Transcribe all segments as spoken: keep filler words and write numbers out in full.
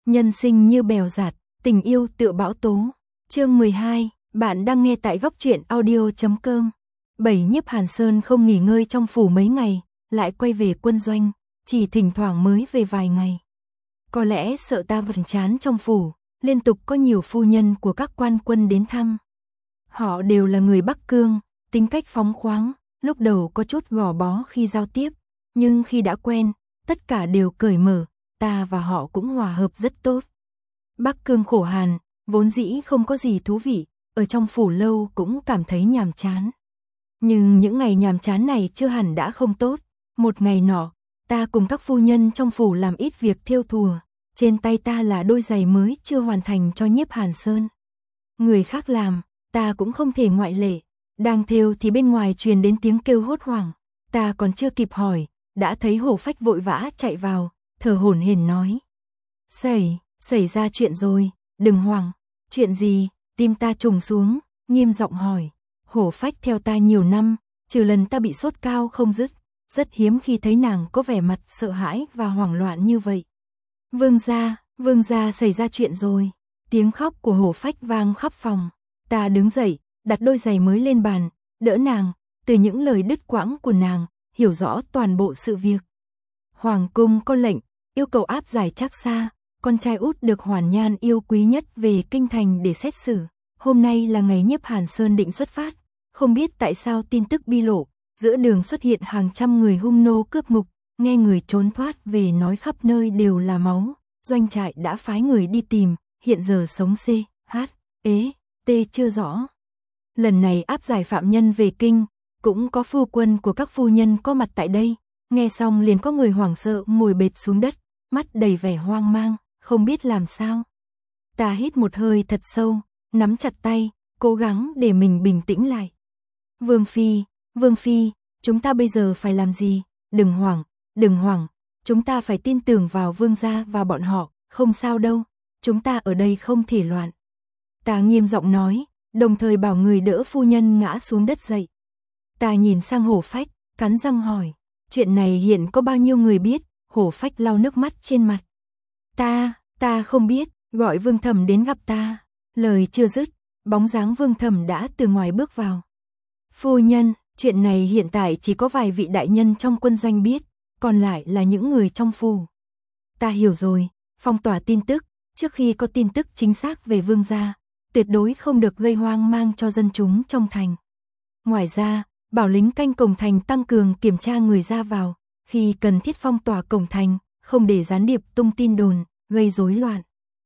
Nhân sinh như bèo dạt, tình yêu tựa bão tố. Chương mười hai, bạn đang nghe tại góc truyện audio chấm com. Bảy Nhiếp Hàn Sơn không nghỉ ngơi trong phủ mấy ngày, lại quay về quân doanh, chỉ thỉnh thoảng mới về vài ngày. Có lẽ sợ ta buồn chán trong phủ, liên tục có nhiều phu nhân của các quan quân đến thăm. Họ đều là người Bắc Cương, tính cách phóng khoáng, lúc đầu có chút gò bó khi giao tiếp, nhưng khi đã quen, tất cả đều cởi mở, ta và họ cũng hòa hợp rất tốt. Bắc Cương khổ hàn, vốn dĩ không có gì thú vị, ở trong phủ lâu cũng cảm thấy nhàm chán. Nhưng những ngày nhàm chán này chưa hẳn đã không tốt. Một ngày nọ, ta cùng các phu nhân trong phủ làm ít việc thêu thùa, trên tay ta là đôi giày mới chưa hoàn thành cho Nhiếp Hàn Sơn. Người khác làm, ta cũng không thể ngoại lệ. Đang thêu thì bên ngoài truyền đến tiếng kêu hốt hoảng, ta còn chưa kịp hỏi, đã thấy Hổ Phách vội vã chạy vào, thở hổn hển nói: "Xảy, xảy ra chuyện rồi, đừng hoảng." "Chuyện gì?" Tim ta trùng xuống, nghiêm giọng hỏi. Hổ Phách theo ta nhiều năm, trừ lần ta bị sốt cao không dứt, rất hiếm khi thấy nàng có vẻ mặt sợ hãi và hoảng loạn như vậy. "Vương gia, vương gia xảy ra chuyện rồi." Tiếng khóc của Hổ Phách vang khắp phòng. Ta đứng dậy, đặt đôi giày mới lên bàn, đỡ nàng, từ những lời đứt quãng của nàng, hiểu rõ toàn bộ sự việc. Hoàng cung có lệnh, yêu cầu áp giải Trác Xa, con trai út được Hoàn Nhan yêu quý nhất về kinh thành để xét xử. Hôm nay là ngày Nhiếp Hàn Sơn định xuất phát, không biết tại sao tin tức bi lộ, giữa đường xuất hiện hàng trăm người hung nô cướp ngục, nghe người trốn thoát về nói khắp nơi đều là máu, doanh trại đã phái người đi tìm, hiện giờ sống C, H, ế, T chưa rõ. Lần này áp giải phạm nhân về kinh, cũng có phu quân của các phu nhân có mặt tại đây, nghe xong liền có người hoảng sợ ngồi bệt xuống đất, mắt đầy vẻ hoang mang, không biết làm sao. Ta hít một hơi thật sâu, nắm chặt tay, cố gắng để mình bình tĩnh lại. "Vương Phi, Vương Phi, chúng ta bây giờ phải làm gì? Đừng hoảng, đừng hoảng, chúng ta phải tin tưởng vào vương gia và bọn họ, không sao đâu, chúng ta ở đây không thể loạn." Ta nghiêm giọng nói, đồng thời bảo người đỡ phu nhân ngã xuống đất dậy. Ta nhìn sang Hổ Phách, cắn răng hỏi, chuyện này hiện có bao nhiêu người biết? Hổ Phách lau nước mắt trên mặt. Ta, ta không biết, gọi Vương Thẩm đến gặp ta. Lời chưa dứt, bóng dáng Vương Thẩm đã từ ngoài bước vào. Phu nhân, chuyện này hiện tại chỉ có vài vị đại nhân trong quân doanh biết, còn lại là những người trong phủ. Ta hiểu rồi, phong tỏa tin tức, trước khi có tin tức chính xác về vương gia, tuyệt đối không được gây hoang mang cho dân chúng trong thành. Ngoài ra, bảo lính canh cổng thành tăng cường kiểm tra người ra vào, khi cần thiết phong tỏa cổng thành, không để gián điệp tung tin đồn, gây rối loạn.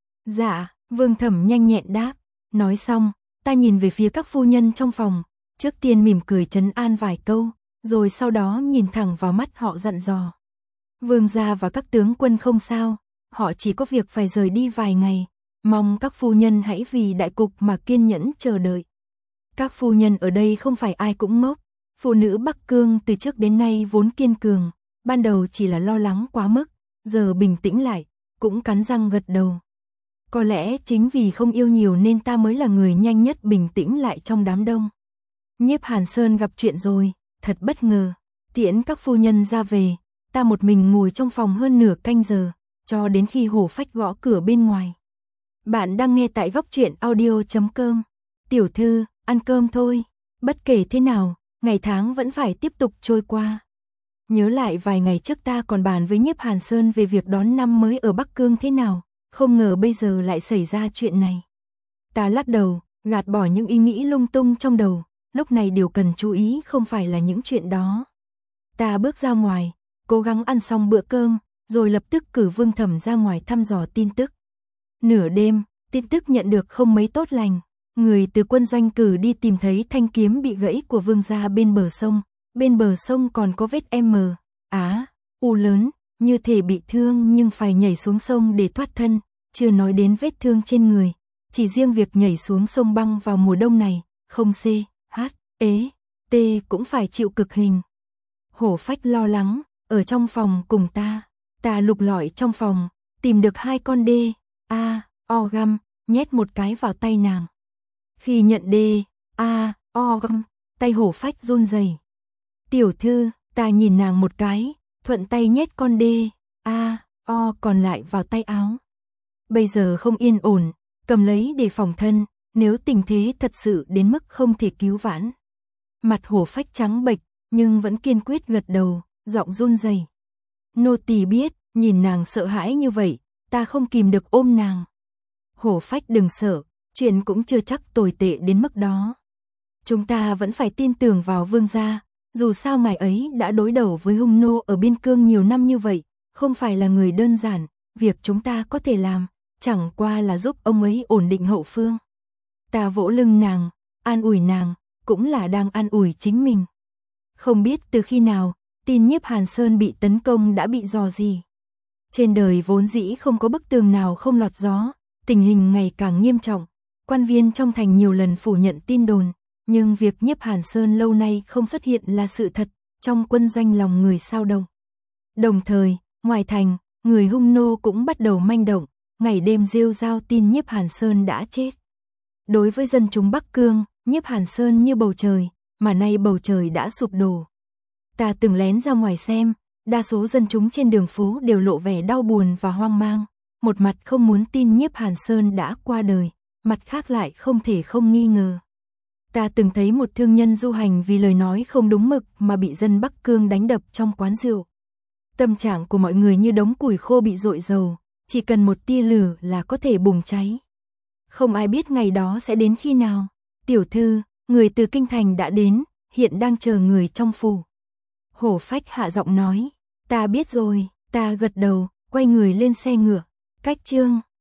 Dạ, Vương Thẩm nhanh nhẹn đáp. Nói xong, ta nhìn về phía các phu nhân trong phòng, trước tiên mỉm cười trấn an vài câu, rồi sau đó nhìn thẳng vào mắt họ dặn dò. Vương gia và các tướng quân không sao, họ chỉ có việc phải rời đi vài ngày, mong các phu nhân hãy vì đại cục mà kiên nhẫn chờ đợi. Các phu nhân ở đây không phải ai cũng ngốc, phụ nữ Bắc Cương từ trước đến nay vốn kiên cường, ban đầu chỉ là lo lắng quá mức, giờ bình tĩnh lại, cũng cắn răng gật đầu. Có lẽ chính vì không yêu nhiều nên ta mới là người nhanh nhất bình tĩnh lại trong đám đông. Nhiếp Hàn Sơn gặp chuyện rồi, thật bất ngờ. Tiễn các phu nhân ra về, ta một mình ngồi trong phòng hơn nửa canh giờ, cho đến khi Hổ Phách gõ cửa bên ngoài. Bạn đang nghe tại góc truyện audio chấm com. Tiểu thư, ăn cơm thôi. Bất kể thế nào, ngày tháng vẫn phải tiếp tục trôi qua. Nhớ lại vài ngày trước ta còn bàn với Nhiếp Hàn Sơn về việc đón năm mới ở Bắc Cương thế nào, không ngờ bây giờ lại xảy ra chuyện này. Ta lắc đầu, gạt bỏ những ý nghĩ lung tung trong đầu, lúc này điều cần chú ý không phải là những chuyện đó. Ta bước ra ngoài, cố gắng ăn xong bữa cơm, rồi lập tức cử Vương Thẩm ra ngoài thăm dò tin tức. Nửa đêm, tin tức nhận được không mấy tốt lành. Người từ quân doanh cử đi tìm thấy thanh kiếm bị gãy của vương gia bên bờ sông. Bên bờ sông còn có vết M, Á, U lớn, như thể bị thương nhưng phải nhảy xuống sông để thoát thân, chưa nói đến vết thương trên người. Chỉ riêng việc nhảy xuống sông băng vào mùa đông này, không C, H, ế, T cũng phải chịu cực hình. Hổ Phách lo lắng, ở trong phòng cùng ta. Ta lục lọi trong phòng, tìm được hai con D, A, O găm, nhét một cái vào tay nàng. Khi nhận D, A, O găm, tay Hổ Phách run rẩy. Tiểu thư, ta nhìn nàng một cái, thuận tay nhét con D, A, O còn lại vào tay áo. bây giờ không yên ổn, cầm lấy để phòng thân, nếu tình thế thật sự đến mức không thể cứu vãn. Mặt Hổ Phách trắng bệch, nhưng vẫn kiên quyết gật đầu, giọng run rẩy. Nô tỳ biết, nhìn nàng sợ hãi như vậy, ta không kìm được ôm nàng. Hổ Phách đừng sợ, chuyện cũng chưa chắc tồi tệ đến mức đó. Chúng ta vẫn phải tin tưởng vào vương gia, dù sao ngài ấy đã đối đầu với hung nô ở biên cương nhiều năm như vậy, không phải là người đơn giản, việc chúng ta có thể làm, chẳng qua là giúp ông ấy ổn định hậu phương. Ta vỗ lưng nàng, an ủi nàng, cũng là đang an ủi chính mình. Không biết từ khi nào, tin Nhiếp Hàn Sơn bị tấn công đã bị dò gì. Trên đời vốn dĩ không có bức tường nào không lọt gió, tình hình ngày càng nghiêm trọng. Quan viên trong thành nhiều lần phủ nhận tin đồn, nhưng việc Nhiếp Hàn Sơn lâu nay không xuất hiện là sự thật, trong quân doanh lòng người sao động. Đồng thời, ngoài thành, người hung nô cũng bắt đầu manh động, ngày đêm rêu rao tin Nhiếp Hàn Sơn đã chết. Đối với dân chúng Bắc Cương, Nhiếp Hàn Sơn như bầu trời, mà nay bầu trời đã sụp đổ. Ta từng lén ra ngoài xem, đa số dân chúng trên đường phố đều lộ vẻ đau buồn và hoang mang, một mặt không muốn tin Nhiếp Hàn Sơn đã qua đời, mặt khác lại không thể không nghi ngờ. Ta từng thấy một thương nhân du hành vì lời nói không đúng mực mà bị dân Bắc Cương đánh đập trong quán rượu. Tâm trạng của mọi người như đống củi khô bị dội dầu, chỉ cần một tia lửa là có thể bùng cháy. Không ai biết ngày đó sẽ đến khi nào. Tiểu thư, người từ kinh thành đã đến, hiện đang chờ người trong phủ. Hổ Phách hạ giọng nói, ta biết rồi, ta gật đầu, quay người lên xe ngựa. Cách chương